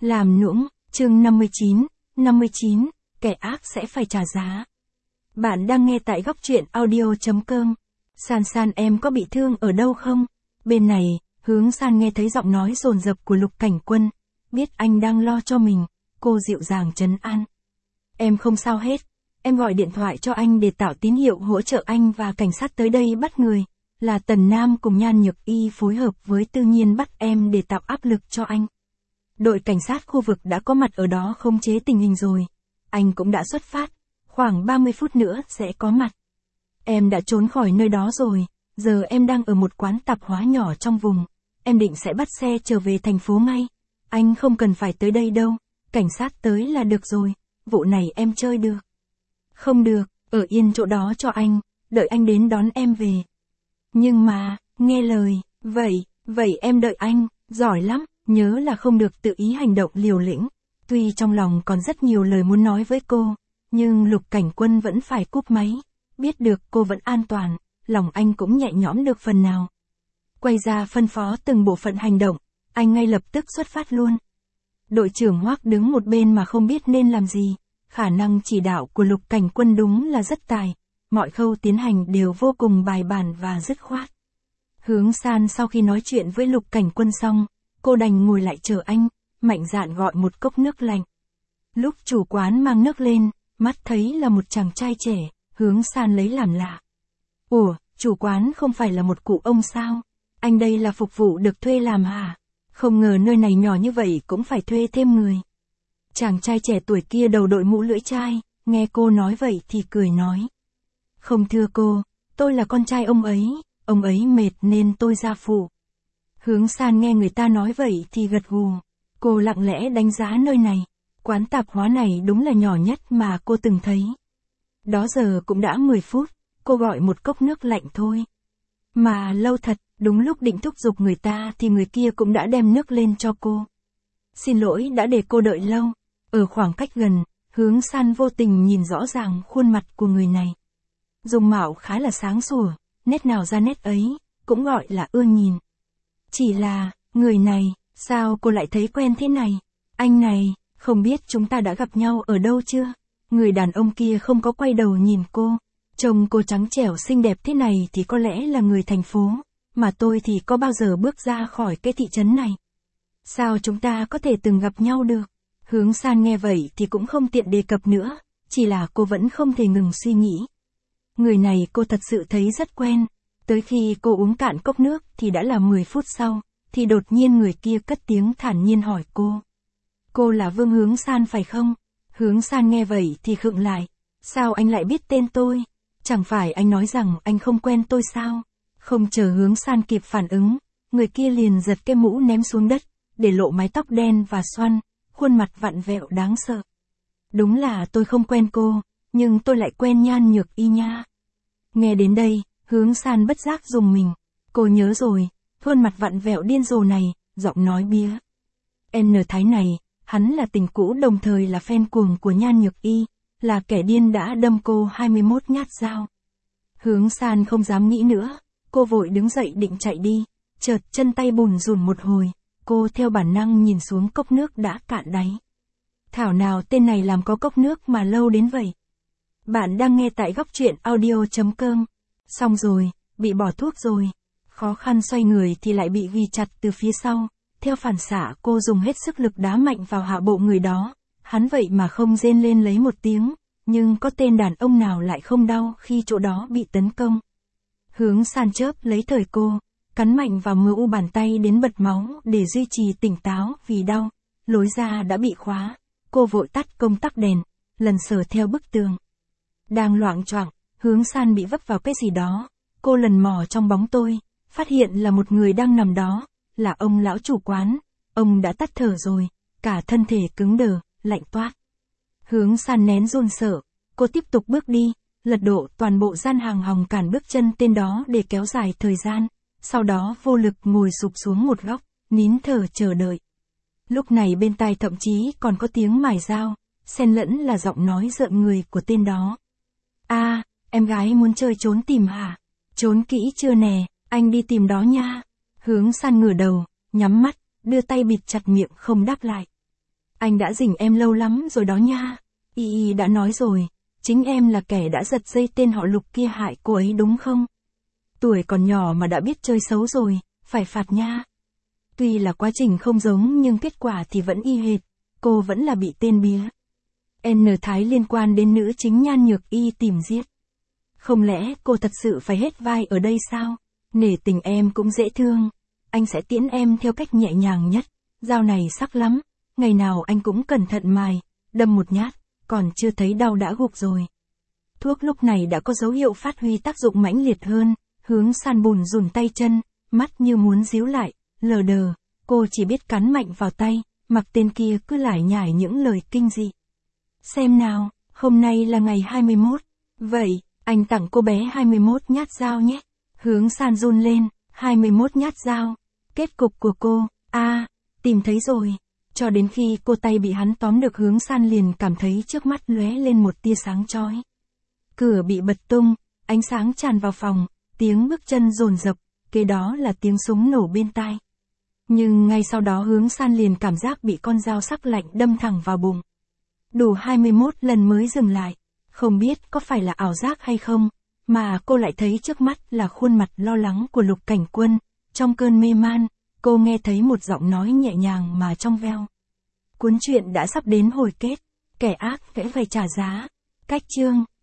Làm nũng, chương 59, kẻ ác sẽ phải trả giá. Bạn đang nghe tại góc truyện audio.com. San San em có bị thương ở đâu không? Bên này, Hướng San nghe thấy giọng nói dồn dập của Lục Cảnh Quân, biết anh đang lo cho mình, cô dịu dàng trấn an. Em không sao hết, em gọi điện thoại cho anh để tạo tín hiệu hỗ trợ anh và cảnh sát tới đây bắt người, là Tần Nam cùng Nhan Nhược Y phối hợp với Tư Nhiên bắt em để tạo áp lực cho anh. Đội cảnh sát khu vực đã có mặt ở đó khống chế tình hình rồi. Anh cũng đã xuất phát, khoảng 30 phút nữa sẽ có mặt. Em đã trốn khỏi nơi đó rồi, giờ em đang ở một quán tạp hóa nhỏ trong vùng. Em định sẽ bắt xe trở về thành phố ngay. Anh không cần phải tới đây đâu, cảnh sát tới là được rồi, vụ này em chơi được. Không được, ở yên chỗ đó cho anh, đợi anh đến đón em về. Nhưng mà, nghe lời, vậy em đợi anh, giỏi lắm. Nhớ là không được tự ý hành động liều lĩnh. Tuy trong lòng còn rất nhiều lời muốn nói với cô, nhưng Lục Cảnh Quân vẫn phải cúp máy. Biết được cô vẫn an toàn, lòng anh cũng nhẹ nhõm được phần nào. Quay ra phân phó từng bộ phận hành động, anh ngay lập tức xuất phát luôn. Đội trưởng Hoắc đứng một bên mà không biết nên làm gì. Khả năng chỉ đạo của Lục Cảnh Quân đúng là rất tài. Mọi khâu tiến hành đều vô cùng bài bản và dứt khoát. Hướng San sau khi nói chuyện với Lục Cảnh Quân xong, cô đành ngồi lại chờ anh, mạnh dạn gọi một cốc nước lạnh. Lúc chủ quán mang nước lên, mắt thấy là một chàng trai trẻ, Hướng San lấy làm lạ. Ủa, chủ quán không phải là một cụ ông sao? Anh đây là phục vụ được thuê làm hả? Không ngờ nơi này nhỏ như vậy cũng phải thuê thêm người. Chàng trai trẻ tuổi kia đầu đội mũ lưỡi chai, nghe cô nói vậy thì cười nói. Không thưa cô, tôi là con trai ông ấy mệt nên tôi ra phụ. Hướng San nghe người ta nói vậy thì gật gù. Cô lặng lẽ đánh giá nơi này. Quán tạp hóa này đúng là nhỏ nhất mà cô từng thấy. Đó giờ cũng đã 10 phút, cô gọi một cốc nước lạnh thôi. Mà lâu thật, đúng lúc định thúc giục người ta thì người kia cũng đã đem nước lên cho cô. Xin lỗi đã để cô đợi lâu. Ở khoảng cách gần, Hướng San vô tình nhìn rõ ràng khuôn mặt của người này. Dung mạo khá là sáng sủa, nét nào ra nét ấy, cũng gọi là ưa nhìn. Chỉ là, người này, sao cô lại thấy quen thế này? Anh này, không biết chúng ta đã gặp nhau ở đâu chưa? Người đàn ông kia không có quay đầu nhìn cô. Trông cô trắng trẻo xinh đẹp thế này thì có lẽ là người thành phố, mà tôi thì có bao giờ bước ra khỏi cái thị trấn này. Sao chúng ta có thể từng gặp nhau được? Hướng San nghe vậy thì cũng không tiện đề cập nữa, chỉ là cô vẫn không thể ngừng suy nghĩ. Người này cô thật sự thấy rất quen. Tới khi cô uống cạn cốc nước thì đã là 10 phút sau, thì đột nhiên người kia cất tiếng thản nhiên hỏi cô. Cô là Vương Hướng San phải không? Hướng San nghe vậy thì khựng lại. Sao anh lại biết tên tôi? Chẳng phải anh nói rằng anh không quen tôi sao? Không chờ Hướng San kịp phản ứng, người kia liền giật cái mũ ném xuống đất, để lộ mái tóc đen và xoăn, khuôn mặt vặn vẹo đáng sợ. Đúng là tôi không quen cô, nhưng tôi lại quen Nhan Nhược Y nha. Nghe đến đây, Hướng San bất giác rùng mình. Cô nhớ rồi, khuôn mặt vặn vẹo điên rồ này, giọng nói bía. N Thái này, hắn là tình cũ đồng thời là fan cuồng của Nhan Nhược Y, là kẻ điên đã đâm cô 21 nhát dao. Hướng San không dám nghĩ nữa, cô vội đứng dậy định chạy đi, chợt chân tay bùn rùn một hồi, cô theo bản năng nhìn xuống cốc nước đã cạn đáy. Thảo nào tên này làm có cốc nước mà lâu đến vậy. Bạn đang nghe tại góc truyện audio.com. Xong rồi, bị bỏ thuốc rồi. Khó khăn xoay người thì lại bị ghi chặt từ phía sau. Theo phản xạ cô dùng hết sức lực đá mạnh vào hạ bộ người đó. Hắn vậy mà không rên lên lấy một tiếng. Nhưng có tên đàn ông nào lại không đau khi chỗ đó bị tấn công. Hướng San chớp lấy thời cô. Cắn mạnh vào mu bàn tay đến bật máu để duy trì tỉnh táo vì đau. Lối ra đã bị khóa. Cô vội tắt công tắc đèn. Lần sờ theo bức tường. Đang loạng choạng, Hướng San bị vấp vào cái gì đó. Cô lần mò trong bóng tối, phát hiện là một người đang nằm đó, là ông lão chủ quán. Ông đã tắt thở rồi, cả thân thể cứng đờ, lạnh toát. Hướng San nén run sợ, cô tiếp tục bước đi, lật đổ toàn bộ gian hàng hòng cản bước chân tên đó để kéo dài thời gian. Sau đó vô lực ngồi sụp xuống một góc, nín thở chờ đợi. Lúc này bên tai thậm chí còn có tiếng mài dao, xen lẫn là giọng nói rợn người của tên đó. À, em gái muốn chơi trốn tìm hả? Trốn kỹ chưa nè, anh đi tìm đó nha. Hướng San ngửa đầu, nhắm mắt, đưa tay bịt chặt miệng không đáp lại. Anh đã rình em lâu lắm rồi đó nha. Y đã nói rồi, chính em là kẻ đã giật dây tên họ Lục kia hại cô ấy đúng không? Tuổi còn nhỏ mà đã biết chơi xấu rồi, phải phạt nha. Tuy là quá trình không giống nhưng kết quả thì vẫn y hệt, cô vẫn là bị tên bía N Thái liên quan đến nữ chính Nhan Nhược Y tìm giết. Không lẽ cô thật sự phải hết vai ở đây sao? Nể tình em cũng dễ thương. Anh sẽ tiễn em theo cách nhẹ nhàng nhất. Dao này sắc lắm. Ngày nào anh cũng cẩn thận mài. Đâm một nhát, còn chưa thấy đau đã gục rồi. Thuốc lúc này đã có dấu hiệu phát huy tác dụng mãnh liệt hơn. Hướng San bùn rùn tay chân, mắt như muốn díu lại, lờ đờ. Cô chỉ biết cắn mạnh vào tay, mặc tên kia cứ lải nhải những lời kinh dị. Xem nào, hôm nay là ngày 21. Vậy, anh tặng cô bé 21 nhát dao nhé. Hướng San run lên, 21 nhát dao. Kết cục của cô, tìm thấy rồi. Cho đến khi cô tay bị hắn tóm được, Hướng San liền cảm thấy trước mắt lóe lên một tia sáng chói. Cửa bị bật tung, ánh sáng tràn vào phòng, tiếng bước chân dồn dập, kế đó là tiếng súng nổ bên tai. Nhưng ngay sau đó Hướng San liền cảm giác bị con dao sắc lạnh đâm thẳng vào bụng. Đủ 21 lần mới dừng lại. Không biết có phải là ảo giác hay không, mà cô lại thấy trước mắt là khuôn mặt lo lắng của Lục Cảnh Quân. Trong cơn mê man, cô nghe thấy một giọng nói nhẹ nhàng mà trong veo. Cuốn truyện đã sắp đến hồi kết, kẻ ác sẽ phải trả giá. Cách chương